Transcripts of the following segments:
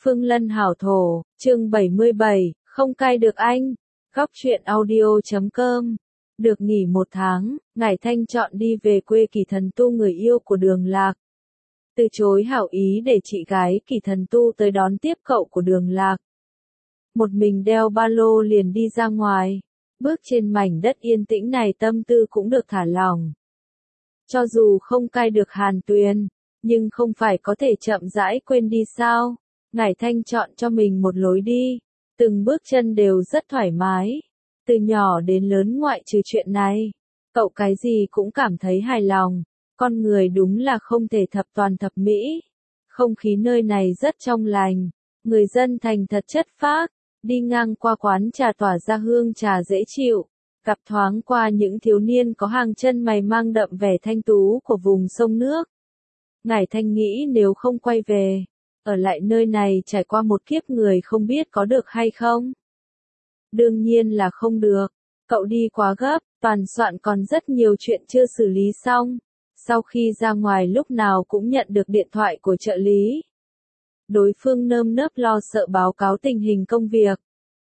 Phương Lân hảo thổ, chương 77, không cai được anh. Góc truyện audio.com. Được nghỉ 1 tháng, Ngải Thanh chọn đi về quê Kỳ Thần Tu người yêu của Đường Lạc. Từ chối hảo ý để chị gái Kỳ Thần Tu tới đón tiếp cậu của Đường Lạc. Một mình đeo ba lô liền đi ra ngoài. Bước trên mảnh đất yên tĩnh này tâm tư cũng được thả lỏng. Cho dù không cai được Hàn Tuyền, nhưng không phải có thể chậm rãi quên đi sao? Ngải Thanh chọn cho mình một lối đi, từng bước chân đều rất thoải mái. Từ nhỏ đến lớn ngoại trừ chuyện này, cậu cái gì cũng cảm thấy hài lòng. Con người đúng là không thể thập toàn thập mỹ. Không khí nơi này rất trong lành, người dân thành thật chất phác. Đi ngang qua quán trà tỏa ra hương trà dễ chịu, gặp thoáng qua những thiếu niên có hàng chân mày mang đậm vẻ thanh tú của vùng sông nước. Ngải Thanh nghĩ nếu không quay về, ở lại nơi này trải qua một kiếp người không biết có được hay không. Đương nhiên là không được, cậu đi quá gấp, toàn soạn còn rất nhiều chuyện chưa xử lý xong. Sau khi ra ngoài lúc nào cũng nhận được điện thoại của trợ lý. Đối phương nơm nớp lo sợ báo cáo tình hình công việc.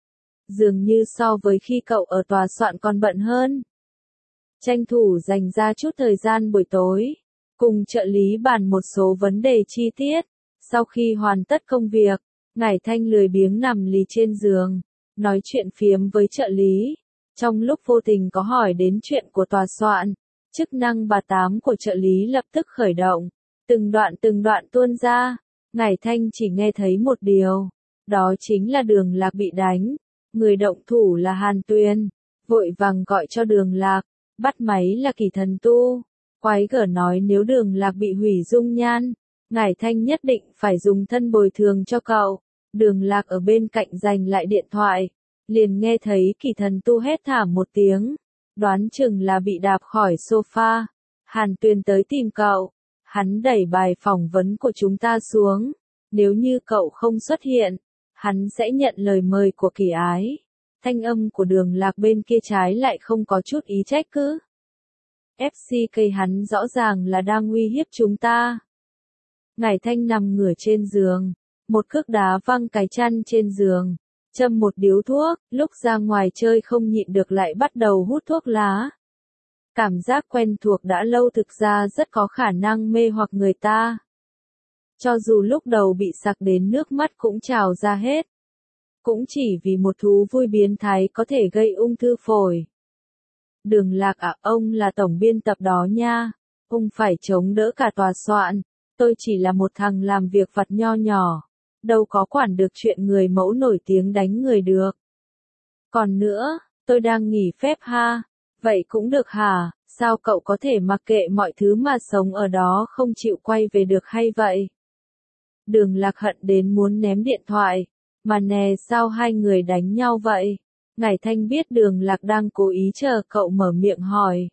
Dường như so với khi cậu ở tòa soạn còn bận hơn. Tranh thủ dành ra chút thời gian buổi tối, cùng trợ lý bàn một số vấn đề chi tiết. Sau khi hoàn tất công việc, Ngải Thanh lười biếng nằm lì trên giường, nói chuyện phiếm với trợ lý. Trong lúc vô tình có hỏi đến chuyện của tòa soạn, chức năng bà tám của trợ lý lập tức khởi động. Từng đoạn tuôn ra. Ngải Thanh chỉ nghe thấy một điều, đó chính là Đường Lạc bị đánh, người động thủ là Hàn Tuyền, vội vàng gọi cho Đường Lạc, bắt máy là Kỳ Thần Tu, quái gở nói nếu Đường Lạc bị hủy dung nhan, Ngải Thanh nhất định phải dùng thân bồi thường cho cậu. Đường Lạc ở bên cạnh giành lại điện thoại, liền nghe thấy Kỳ Thần Tu hét thảm một tiếng, đoán chừng là bị đạp khỏi sofa. Hàn Tuyền tới tìm cậu. Hắn đẩy bài phỏng vấn của chúng ta xuống. Nếu như cậu không xuất hiện, hắn sẽ nhận lời mời của Kỳ Ái. Thanh âm của Đường Lạc bên kia trái lại không có chút ý trách cứ. FCK hắn rõ ràng là đang uy hiếp chúng ta. Ngải Thanh nằm ngửa trên giường, một cước đá văng cái chăn trên giường, châm một điếu thuốc, lúc ra ngoài chơi không nhịn được lại bắt đầu hút thuốc lá. Cảm giác quen thuộc đã lâu thực ra rất có khả năng mê hoặc người ta. Cho dù lúc đầu bị sặc đến nước mắt cũng trào ra hết. Cũng chỉ vì một thú vui biến thái có thể gây ung thư phổi. Đường Lạc à, ông là tổng biên tập đó nha. Ông phải chống đỡ cả tòa soạn. Tôi chỉ là một thằng làm việc vặt nho nhỏ. Đâu có quản được chuyện người mẫu nổi tiếng đánh người được. Còn nữa, tôi đang nghỉ phép ha. Vậy cũng được hả, sao cậu có thể mặc kệ mọi thứ mà sống ở đó không chịu quay về được hay vậy? Đường Lạc hận đến muốn ném điện thoại, mà nè sao hai người đánh nhau vậy? Ngải Thanh biết Đường Lạc đang cố ý chờ cậu mở miệng hỏi.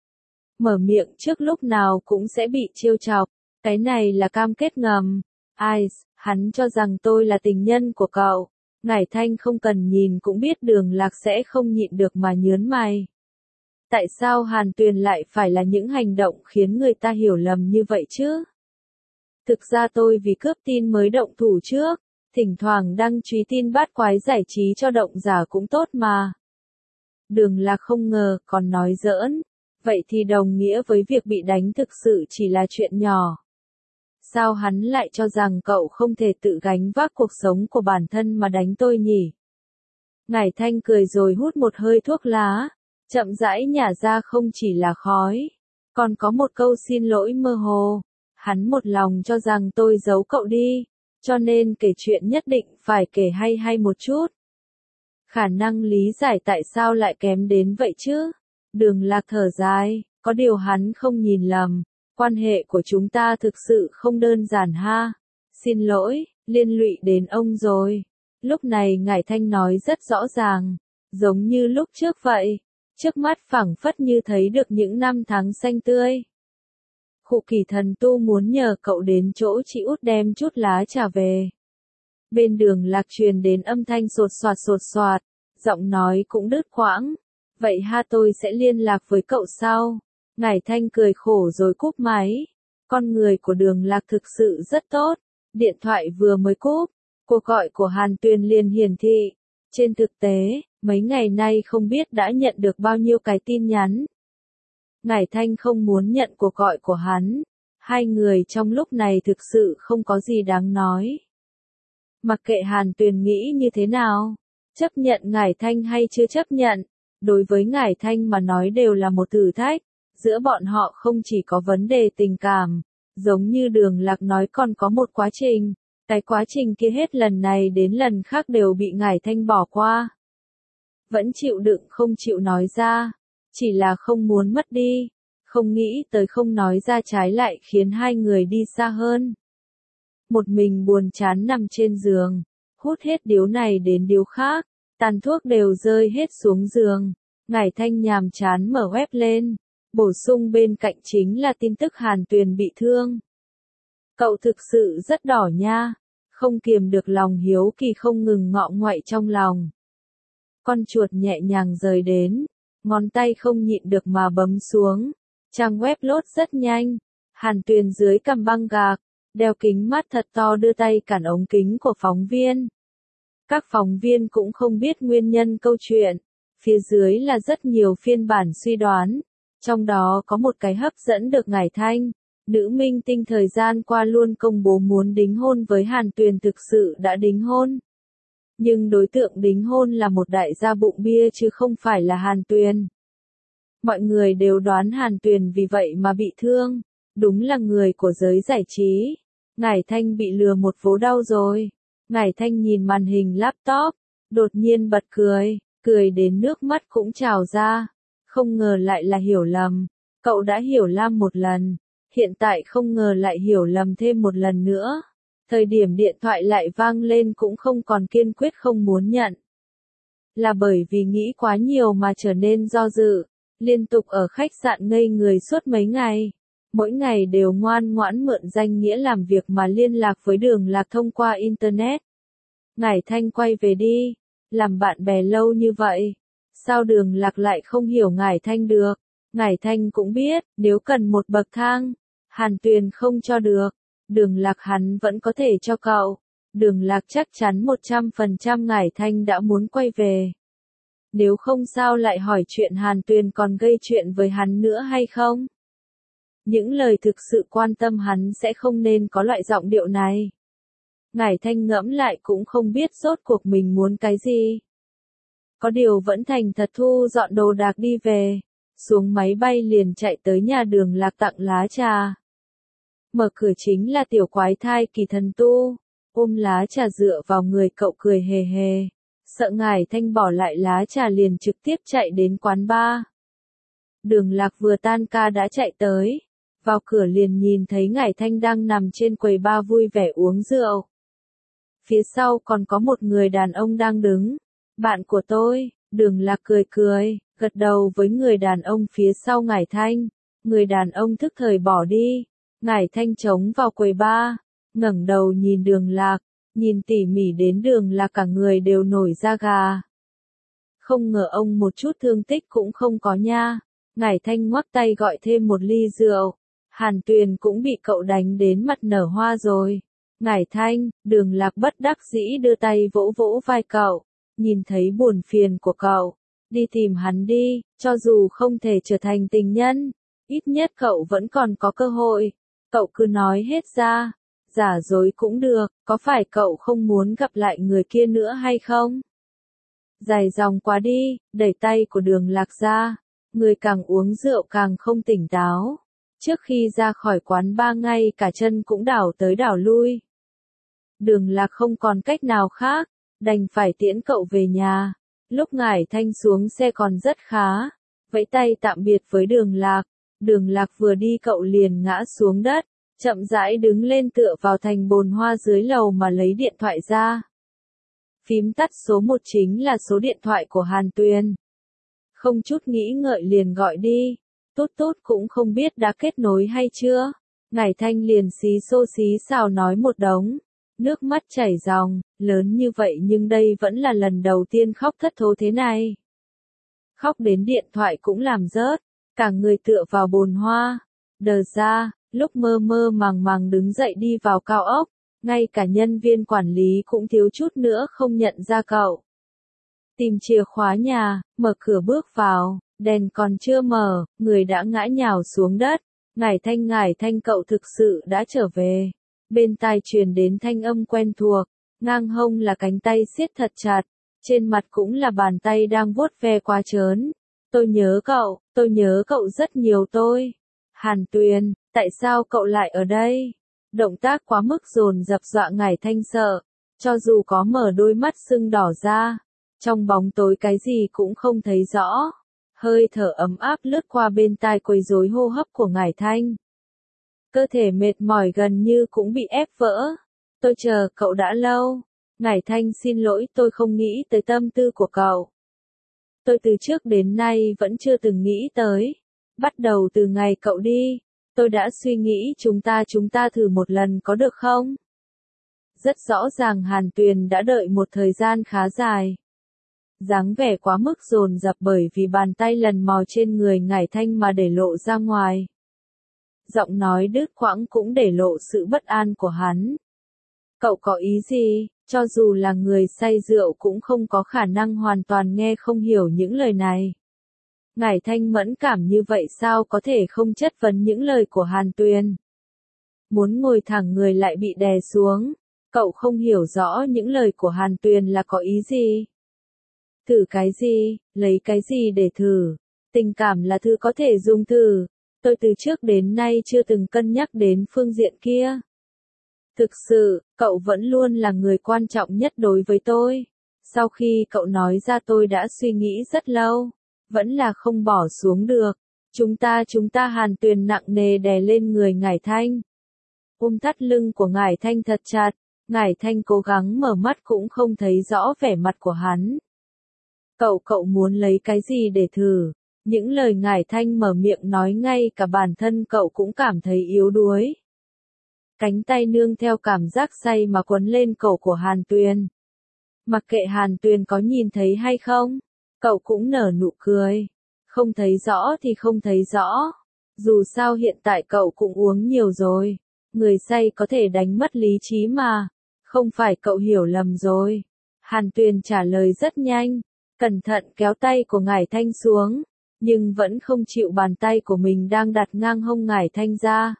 Mở miệng trước lúc nào cũng sẽ bị trêu chọc, cái này là cam kết ngầm. Ai, hắn cho rằng tôi là tình nhân của cậu. Ngải Thanh không cần nhìn cũng biết Đường Lạc sẽ không nhịn được mà nhớn mày. Tại sao Hàn Tuyền lại phải là những hành động khiến người ta hiểu lầm như vậy chứ? Thực ra tôi vì cướp tin mới động thủ trước, thỉnh thoảng đăng truy tin bát quái giải trí cho động giả cũng tốt mà. Đường Lạc không ngờ, còn nói giỡn. Vậy thì đồng nghĩa với việc bị đánh thực sự chỉ là chuyện nhỏ. Sao hắn lại cho rằng cậu không thể tự gánh vác cuộc sống của bản thân mà đánh tôi nhỉ? Ngải Thanh cười rồi hút một hơi thuốc lá. Chậm rãi nhả ra không chỉ là khói, còn có một câu xin lỗi mơ hồ. Hắn một lòng cho rằng tôi giấu cậu đi, cho nên kể chuyện nhất định phải kể hay một chút. Khả năng lý giải tại sao lại kém đến vậy chứ? Đường Lạc thở dài, có điều hắn không nhìn lầm, quan hệ của chúng ta thực sự không đơn giản ha. Xin lỗi, liên lụy đến ông rồi. Lúc này Ngải Thanh nói rất rõ ràng, giống như lúc trước vậy. Trước mắt phảng phất như thấy được những năm tháng xanh tươi. Khụ Kỳ Thần Tu muốn nhờ cậu đến chỗ chị út đem chút lá trà về. Bên Đường Lạc truyền đến âm thanh sột soạt, giọng nói cũng đứt quãng. Vậy ha, tôi sẽ liên lạc với cậu sau. Ngải Thanh cười khổ rồi cúp máy. Con người của Đường Lạc thực sự rất tốt. Điện thoại vừa mới cúp, Cuộc gọi của Hàn Tuyền liền hiển thị. Trên thực tế, mấy ngày nay không biết đã nhận được bao nhiêu cái tin nhắn. Ngải Thanh không muốn nhận cuộc gọi của hắn. Hai người trong lúc này thực sự không có gì đáng nói. Mặc kệ Hàn Tuyền nghĩ như thế nào, chấp nhận Ngải Thanh hay chưa chấp nhận, đối với Ngải Thanh mà nói đều là một thử thách. Giữa bọn họ không chỉ có vấn đề tình cảm, giống như Đường Lạc nói còn có một quá trình. Cái quá trình kia hết lần này đến lần khác đều bị Ngải Thanh bỏ qua. Vẫn chịu đựng không chịu nói ra, chỉ là không muốn mất đi, không nghĩ tới không nói ra trái lại khiến hai người đi xa hơn. Một mình buồn chán nằm trên giường, hút hết điếu này đến điếu khác, tàn thuốc đều rơi hết xuống giường. Ngải Thanh nhàm chán mở web lên, bổ sung bên cạnh chính là tin tức Hàn Tuyền bị thương. Cậu thực sự rất đỏ nha, không kiềm được lòng hiếu kỳ không ngừng ngọ nguậy trong lòng. Con chuột nhẹ nhàng rời đến, ngón tay không nhịn được mà bấm xuống. Trang web lốt rất nhanh, Hàn Tuyền dưới cằm băng gạc, đeo kính mắt thật to đưa tay cản ống kính của phóng viên. Các phóng viên cũng không biết nguyên nhân câu chuyện, phía dưới là rất nhiều phiên bản suy đoán, trong đó có một cái hấp dẫn được Ngải Thanh. Nữ minh tinh thời gian qua luôn công bố muốn đính hôn với Hàn Tuyền thực sự đã đính hôn. Nhưng đối tượng đính hôn là một đại gia bụng bia chứ không phải là Hàn Tuyền. Mọi người đều đoán Hàn Tuyền vì vậy mà bị thương, đúng là người của giới giải trí. Ngải Thanh bị lừa một vố đau rồi. Ngải Thanh nhìn màn hình laptop, đột nhiên bật cười, cười đến nước mắt cũng trào ra. Không ngờ lại là hiểu lầm, cậu đã hiểu Lam một lần, hiện tại không ngờ lại hiểu lầm thêm một lần nữa. Thời điểm điện thoại lại vang lên cũng không còn kiên quyết không muốn nhận. Là bởi vì nghĩ quá nhiều mà trở nên do dự, liên tục ở khách sạn ngây người suốt mấy ngày. Mỗi ngày đều ngoan ngoãn mượn danh nghĩa làm việc mà liên lạc với Đường Lạc thông qua Internet. Ngải Thanh quay về đi, làm bạn bè lâu như vậy. Sao Đường Lạc lại không hiểu Ngải Thanh được? Ngải Thanh cũng biết, nếu cần một bậc thang, Hàn Tuyền không cho được. Đường Lạc hắn vẫn có thể cho cậu. Đường Lạc chắc chắn 100% Ngải Thanh đã muốn quay về. Nếu không sao lại hỏi chuyện Hàn Tuyền còn gây chuyện với hắn nữa hay không? Những lời thực sự quan tâm hắn sẽ không nên có loại giọng điệu này. Ngải Thanh ngẫm lại cũng không biết rốt cuộc mình muốn cái gì. Có điều vẫn thành thật thu dọn đồ đạc đi về. Xuống máy bay liền chạy tới nhà Đường Lạc tặng lá trà. Mở cửa chính là tiểu quái thai Kỳ Thần Tu, ôm lá trà dựa vào người cậu cười hề hề. Sợ Ngải Thanh bỏ lại lá trà liền trực tiếp chạy đến quán bar. Đường Lạc vừa tan ca đã chạy tới, vào cửa liền nhìn thấy Ngải Thanh đang nằm trên quầy bar vui vẻ uống rượu. Phía sau còn có một người đàn ông đang đứng, bạn của tôi. Đường Lạc cười cười, gật đầu với người đàn ông phía sau Ngải Thanh. Người đàn ông thức thời bỏ đi. Ngải Thanh trống vào quầy bar, ngẩng đầu nhìn Đường Lạc, nhìn tỉ mỉ đến Đường Lạc cả người đều nổi da gà. Không ngờ ông một chút thương tích cũng không có nha. Ngải Thanh ngoắc tay gọi thêm một ly rượu. Hàn Tuyền cũng bị cậu đánh đến mặt nở hoa rồi. Ngải Thanh, Đường Lạc bất đắc dĩ đưa tay vỗ vỗ vai cậu, nhìn thấy buồn phiền của cậu. Đi tìm hắn đi, cho dù không thể trở thành tình nhân, ít nhất cậu vẫn còn có cơ hội. Cậu cứ nói hết ra, giả dối cũng được, có phải cậu không muốn gặp lại người kia nữa hay không? Dài dòng quá đi, đẩy tay của Đường Lạc ra, người càng uống rượu càng không tỉnh táo. Trước khi ra khỏi quán bar ngay cả chân cũng đảo tới đảo lui. Đường Lạc không còn cách nào khác, đành phải tiễn cậu về nhà. Lúc Ngải Thanh xuống xe còn rất khá, vẫy tay tạm biệt với Đường Lạc. Đường Lạc vừa đi cậu liền ngã xuống đất, chậm rãi đứng lên tựa vào thành bồn hoa dưới lầu mà lấy điện thoại ra. Phím tắt số 1 chính là số điện thoại của Hàn Tuyền. Không chút nghĩ ngợi liền gọi đi. Tốt tốt cũng không biết đã kết nối hay chưa. Ngải Thanh liền xí xô xí xào nói một đống. Nước mắt chảy ròng, lớn như vậy nhưng đây vẫn là lần đầu tiên khóc thất thố thế này. Khóc đến điện thoại cũng làm rớt, cả người tựa vào bồn hoa. Đờ ra, lúc mơ mơ màng màng đứng dậy đi vào cao ốc, Ngay cả nhân viên quản lý cũng thiếu chút nữa không nhận ra cậu. Tìm chìa khóa nhà, mở cửa bước vào, đèn còn chưa mở, người đã ngã nhào xuống đất. Ngải Thanh cậu thực sự đã trở về. Bên tai truyền đến thanh âm quen thuộc, ngang hông là cánh tay siết thật chặt, trên mặt cũng là bàn tay đang vuốt ve quá trớn. Tôi nhớ cậu rất nhiều tôi. Hàn Tuyền, tại sao cậu lại ở đây? Động tác quá mức dồn dập dọa Ngải Thanh sợ, cho dù có mở đôi mắt sưng đỏ ra, trong bóng tối cái gì cũng không thấy rõ. Hơi thở ấm áp lướt qua bên tai quấy rối hô hấp của Ngải Thanh. Cơ thể mệt mỏi gần như cũng bị ép vỡ. Tôi chờ cậu đã lâu. Ngải Thanh xin lỗi, tôi không nghĩ tới tâm tư của cậu. Tôi từ trước đến nay vẫn chưa từng nghĩ tới. Bắt đầu từ ngày cậu đi, tôi đã suy nghĩ chúng ta thử một lần có được không? Rất rõ ràng Hàn Tuyền đã đợi một thời gian khá dài. Dáng vẻ quá mức dồn dập bởi vì bàn tay lần mò trên người Ngải Thanh mà để lộ ra ngoài. Giọng nói đứt quãng cũng để lộ sự bất an của hắn. Cậu có ý gì? Cho dù là người say rượu cũng không có khả năng hoàn toàn nghe không hiểu những lời này. Ngải Thanh mẫn cảm như vậy sao có thể không chất vấn những lời của Hàn Tuyền? Muốn ngồi thẳng người lại bị đè xuống. Cậu không hiểu rõ những lời của Hàn Tuyền là có ý gì? Thử cái gì, lấy cái gì để thử? Tình cảm là thứ có thể dùng thử. Tôi từ trước đến nay chưa từng cân nhắc đến phương diện kia. Thực sự, cậu vẫn luôn là người quan trọng nhất đối với tôi. Sau khi cậu nói ra tôi đã suy nghĩ rất lâu. Vẫn là không bỏ xuống được. Chúng ta Hàn Tuyền nặng nề đè lên người Ngải Thanh. Thắt lưng của Ngải Thanh thật chặt. Ngải Thanh cố gắng mở mắt cũng không thấy rõ vẻ mặt của hắn. Cậu muốn lấy cái gì để thử? Những lời Ngải Thanh mở miệng nói ngay cả bản thân cậu cũng cảm thấy yếu đuối. Cánh tay nương theo cảm giác say mà quấn lên cổ của Hàn Tuyền. Mặc kệ Hàn Tuyền có nhìn thấy hay không, cậu cũng nở nụ cười. Không thấy rõ thì không thấy rõ. Dù sao hiện tại cậu cũng uống nhiều rồi. Người say có thể đánh mất lý trí mà. Không phải cậu hiểu lầm rồi. Hàn Tuyền trả lời rất nhanh. Cẩn thận kéo tay của Ngải Thanh xuống. Nhưng vẫn không chịu bàn tay của mình đang đặt ngang hông Ngải Thanh ra.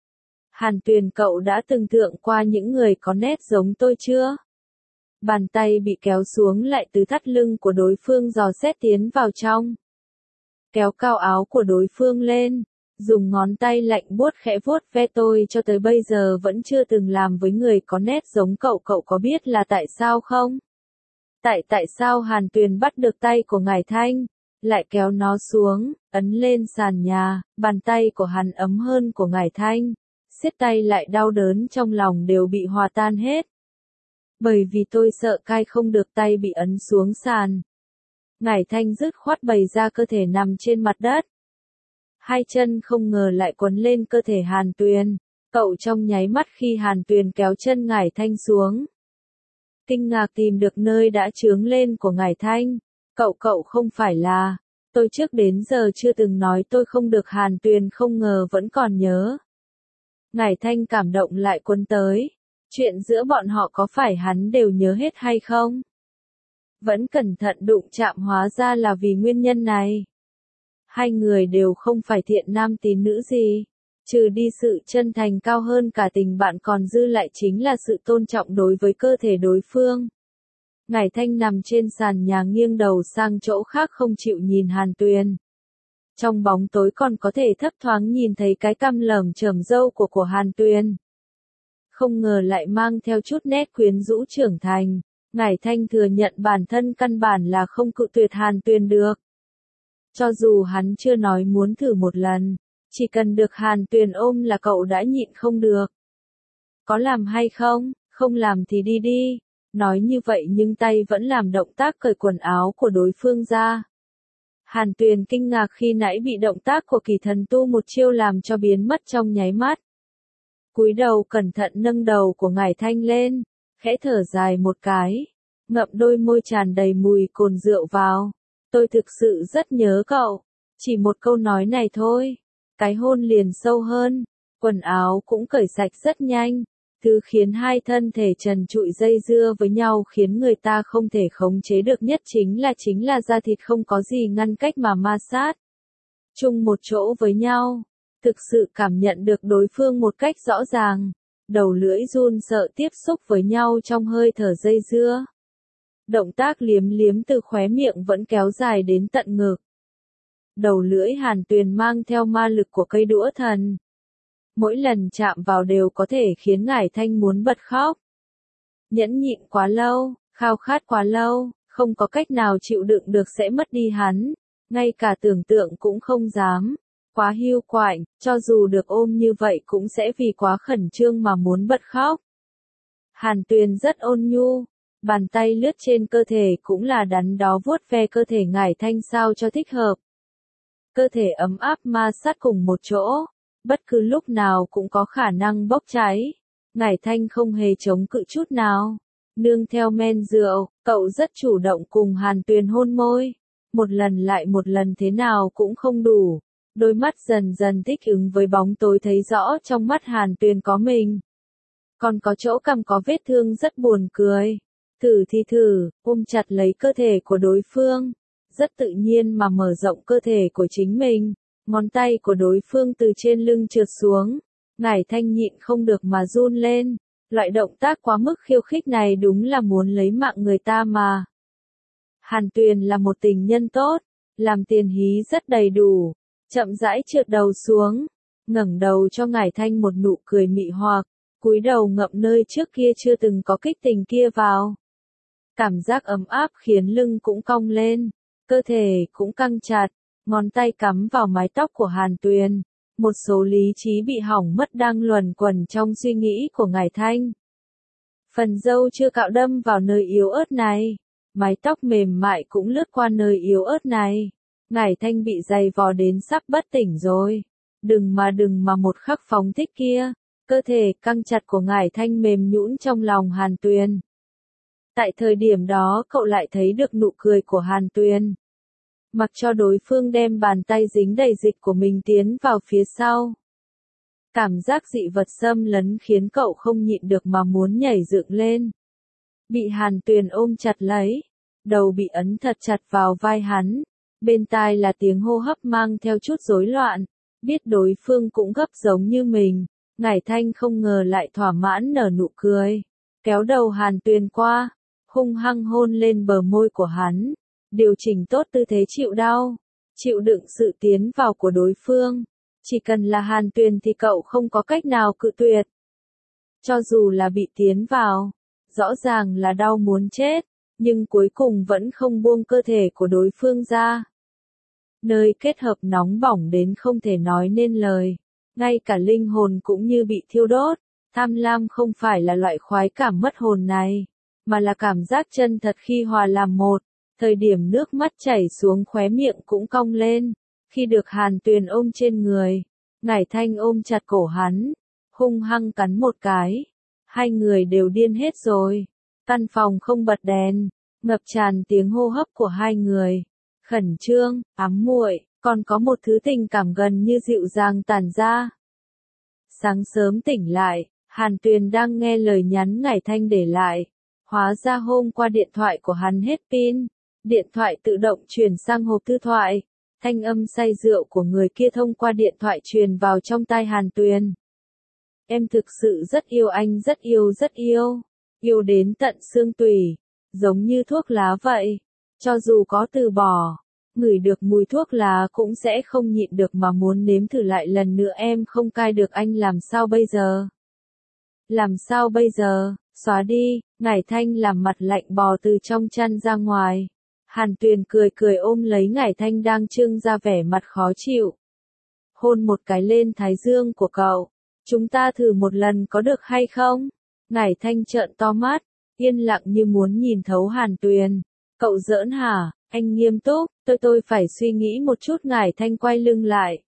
Hàn Tuyền, cậu đã từng tưởng qua những người có nét giống tôi chưa? Bàn tay bị kéo xuống lại từ thắt lưng của đối phương dò xét tiến vào trong. Kéo cao áo của đối phương lên, dùng ngón tay lạnh buốt khẽ vuốt ve tôi cho tới bây giờ vẫn chưa từng làm với người có nét giống cậu. Cậu có biết là tại sao không? Tại sao Hàn Tuyền bắt được tay của Ngải Thanh, lại kéo nó xuống, ấn lên sàn nhà, bàn tay của hắn ấm hơn của Ngải Thanh. Siết tay lại đau đớn trong lòng đều bị hòa tan hết. Bởi vì tôi sợ cai không được tay bị ấn xuống sàn. Ngải Thanh dứt khoát bày ra cơ thể nằm trên mặt đất. Hai chân không ngờ lại quấn lên cơ thể Hàn Tuyền. Cậu trong nháy mắt khi Hàn Tuyền kéo chân Ngải Thanh xuống. Kinh ngạc tìm được nơi đã chướng lên của Ngải Thanh. Cậu không phải là, tôi trước đến giờ chưa từng nói tôi không được. Hàn Tuyền không ngờ vẫn còn nhớ. Ngải Thanh cảm động lại cuốn tới. Chuyện giữa bọn họ có phải hắn đều nhớ hết hay không? Vẫn cẩn thận đụng chạm hóa ra là vì nguyên nhân này. Hai người đều không phải thiện nam tín nữ gì. Trừ đi sự chân thành cao hơn cả tình bạn còn dư lại chính là sự tôn trọng đối với cơ thể đối phương. Ngải Thanh nằm trên sàn nhà nghiêng đầu sang chỗ khác không chịu nhìn Hàn Tuyền. Trong bóng tối còn có thể thấp thoáng nhìn thấy cái cằm lởm chởm râu của Hàn Tuyền. Không ngờ lại mang theo chút nét quyến rũ trưởng thành. Ngải Thanh thừa nhận bản thân căn bản là không cự tuyệt Hàn Tuyền được. Cho dù hắn chưa nói muốn thử một lần, chỉ cần được Hàn Tuyền ôm là cậu đã nhịn không được. Có làm hay không? Không làm thì đi đi. Nói như vậy nhưng tay vẫn làm động tác cởi quần áo của đối phương ra. Hàn Tuyền kinh ngạc khi nãy bị động tác của Kỳ Thần Tu một chiêu làm cho biến mất trong nháy mắt. Cúi đầu cẩn thận nâng đầu của Ngải Thanh lên, khẽ thở dài một cái, ngậm đôi môi tràn đầy mùi cồn rượu vào. Tôi thực sự rất nhớ cậu. Chỉ một câu nói này thôi, cái hôn liền sâu hơn, quần áo cũng cởi sạch rất nhanh. Thứ khiến hai thân thể trần trụi dây dưa với nhau khiến người ta không thể khống chế được nhất chính là da thịt không có gì ngăn cách mà ma sát chung một chỗ với nhau. Thực sự cảm nhận được đối phương một cách rõ ràng. Đầu lưỡi run sợ tiếp xúc với nhau trong hơi thở dây dưa. Động tác liếm liếm từ khóe miệng vẫn kéo dài đến tận ngực. Đầu lưỡi Hàn Tuyền mang theo ma lực của cây đũa thần. Mỗi lần chạm vào đều có thể khiến Ngải Thanh muốn bật khóc. Nhẫn nhịn quá lâu, khao khát quá lâu, không có cách nào chịu đựng được sẽ mất đi hắn. Ngay cả tưởng tượng cũng không dám. Quá hiu quạnh, cho dù được ôm như vậy cũng sẽ vì quá khẩn trương mà muốn bật khóc. Hàn Tuyền rất ôn nhu. Bàn tay lướt trên cơ thể cũng là đắn đo vuốt ve cơ thể Ngải Thanh sao cho thích hợp. Cơ thể ấm áp ma sát cùng một chỗ, bất cứ lúc nào cũng có khả năng bốc cháy. Ngải Thanh không hề chống cự chút nào. Nương theo men rượu, cậu rất chủ động cùng Hàn Tuyền hôn môi. Một lần lại một lần thế nào cũng không đủ. Đôi mắt dần dần thích ứng với bóng tối thấy rõ trong mắt Hàn Tuyền có mình. Còn có chỗ cằm có vết thương rất buồn cười. Thử thì thử, ôm chặt lấy cơ thể của đối phương. Rất tự nhiên mà mở rộng cơ thể của chính mình. Ngón tay của đối phương từ trên lưng trượt xuống. Ngải Thanh nhịn không được mà run lên. Loại động tác quá mức khiêu khích này đúng là muốn lấy mạng người ta mà. Hàn Tuyền là một tình nhân tốt. Làm tiền hí rất đầy đủ. Chậm rãi trượt đầu xuống. Ngẩng đầu cho Ngải Thanh một nụ cười mị hoặc. Cúi đầu ngậm nơi trước kia chưa từng có kích tình kia vào. Cảm giác ấm áp khiến lưng cũng cong lên. Cơ thể cũng căng chặt. Ngón tay cắm vào mái tóc của Hàn Tuyền. Một số lý trí bị hỏng mất đang luẩn quẩn trong suy nghĩ của Ngải Thanh. Phần râu chưa cạo đâm vào nơi yếu ớt này. Mái tóc mềm mại cũng lướt qua nơi yếu ớt này. Ngải Thanh bị giày vò đến sắp bất tỉnh rồi. Đừng mà một khắc phóng thích kia. Cơ thể căng chặt của Ngải Thanh mềm nhũn trong lòng Hàn Tuyền. Tại thời điểm đó cậu lại thấy được nụ cười của Hàn Tuyền. Mặc cho đối phương đem bàn tay dính đầy dịch của mình tiến vào phía sau. Cảm giác dị vật xâm lấn khiến cậu không nhịn được mà muốn nhảy dựng lên. Bị Hàn Tuyền ôm chặt lấy. Đầu bị ấn thật chặt vào vai hắn. Bên tai là tiếng hô hấp mang theo chút rối loạn. Biết đối phương cũng gấp giống như mình. Ngải Thanh không ngờ lại thỏa mãn nở nụ cười. Kéo đầu Hàn Tuyền qua. Hung hăng hôn lên bờ môi của hắn. Điều chỉnh tốt tư thế chịu đau. Chịu đựng sự tiến vào của đối phương. Chỉ cần là Hàn Tuyền thì cậu không có cách nào cự tuyệt. Cho dù là bị tiến vào. Rõ ràng là đau muốn chết. Nhưng cuối cùng vẫn không buông cơ thể của đối phương ra. Nơi kết hợp nóng bỏng đến không thể nói nên lời. Ngay cả linh hồn cũng như bị thiêu đốt. Tham lam không phải là loại khoái cảm mất hồn này. Mà là cảm giác chân thật khi hòa làm một. Thời điểm nước mắt chảy xuống khóe miệng cũng cong lên. Khi được Hàn Tuyền ôm trên người. Ngải Thanh ôm chặt cổ hắn. Hung hăng cắn một cái. Hai người đều điên hết rồi. Căn phòng không bật đèn. Ngập tràn tiếng hô hấp của hai người. Khẩn trương, ám muội, còn có một thứ tình cảm gần như dịu dàng tản ra. Sáng sớm tỉnh lại, Hàn Tuyền đang nghe lời nhắn Ngải Thanh để lại. Hóa ra hôm qua điện thoại của hắn hết pin. Điện thoại tự động chuyển sang hộp thư thoại. Thanh âm say rượu của người kia thông qua điện thoại truyền vào trong tai Hàn Tuyền. Em thực sự rất yêu anh, rất yêu rất yêu. Yêu đến tận xương tủy. Giống như thuốc lá vậy. Cho dù có từ bỏ. Ngửi được mùi thuốc lá cũng sẽ không nhịn được mà muốn nếm thử lại lần nữa. Em không cai được anh, làm sao bây giờ? Làm sao bây giờ? Xóa đi. Ngải Thanh làm mặt lạnh bò từ trong chăn ra ngoài. Hàn Tuyền cười cười ôm lấy Ngải Thanh đang trưng ra vẻ mặt khó chịu. Hôn một cái lên thái dương của cậu. Chúng ta thử một lần có được hay không? Ngải Thanh trợn to mắt. Yên lặng như muốn nhìn thấu Hàn Tuyền. Cậu giỡn hả? Anh nghiêm túc. Tôi phải suy nghĩ một chút. Ngải Thanh quay lưng lại.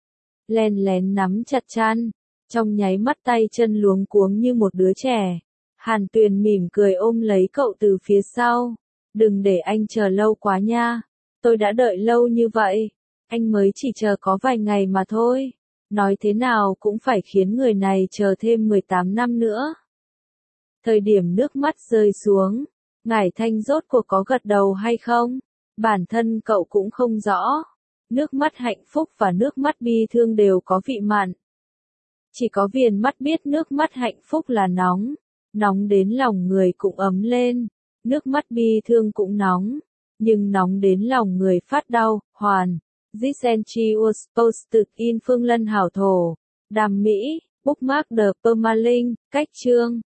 Len lén nắm chặt chăn. Trong nháy mắt tay chân luống cuống như một đứa trẻ. Hàn Tuyền mỉm cười ôm lấy cậu từ phía sau. Đừng để anh chờ lâu quá nha. Tôi đã đợi lâu như vậy. Anh mới chỉ chờ có vài ngày mà thôi. nói thế nào cũng phải khiến người này chờ thêm 18 năm nữa. Thời điểm nước mắt rơi xuống, Ngải Thanh rốt cuộc có gật đầu hay không? Bản thân cậu cũng không rõ. Nước mắt hạnh phúc và nước mắt bi thương đều có vị mặn. Chỉ có viền mắt biết nước mắt hạnh phúc là nóng, nóng đến lòng người cũng ấm lên. Nước mắt bi thương cũng nóng, nhưng nóng đến lòng người phát đau. Hoàn, this entry was posted in Phương Lân Hảo Thổ, Đàm Mỹ, bookmark the permalink, cách chương.